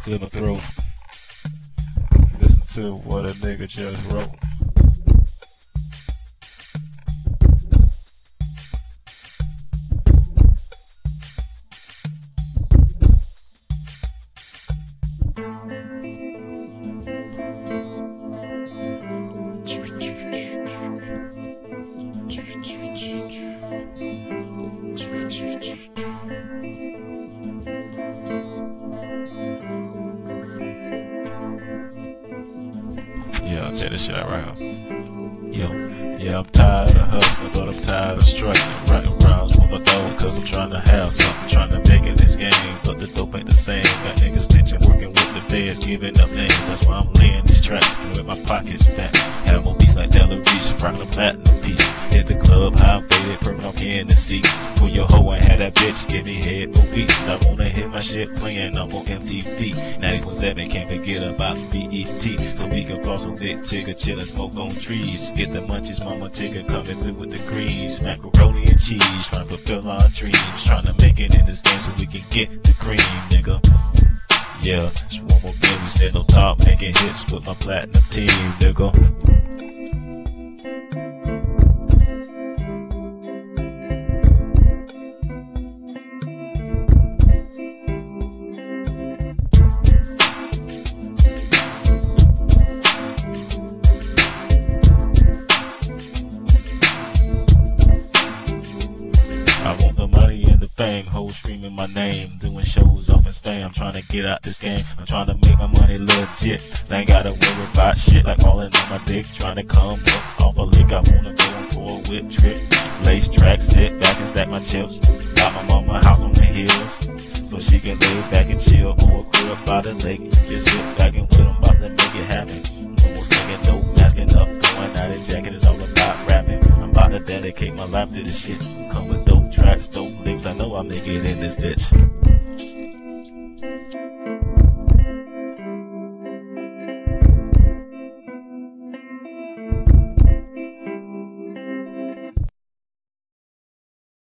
clear my throat. Listen to what a nigga just wrote. Yeah, check this shit out right here. Yeah, I'm tired of hustling, but I'm tired of struggling. Writing rhymes with my dog, cause I'm trying to have something. Trying to make it this game, but the dope ain't the same. Got niggas snitching, working with the feds, giving up names. That's why I'm laying this track with my pockets fat. Have more beats like Della Reese, rock the platinum piece. Hit the club, high faded, purple on in the seat. Pull your hoe and have that bitch, give me head for beats. I wanna hear my shit playing, I'm on MTV. 91.7, can't forget about BET. So we can floss with Vic Tigger, chill and smoke on trees. Get the munchies, mama Tigger coming through with the greens. Macaroni and cheese, trying to fulfill our dreams. Trying to make it in this game so we can get the cream, nigga. Yeah, just one more game, we sit on top, making hits with my platinum team, nigga. I want the money and the fame, hoes screaming my name, doing shows off and stay. I'm trying to get out this game, I'm trying to make my money legit. Ain't gotta worry about shit like falling on my dick. Trying to come up off a lick, I wanna go for a whip trick. Lace track, sit back and stack my chips. Got my mama house on the hills, so she can lay back and chill. Or a crib by the lake, just sit back and with 'em, about to make it happen. Almost nigga, no masking up, going out of jacket, it's all about rapping. I'm about to dedicate my life to this shit. Come with dope tracks, dope lips, I know I'll make it in this bitch.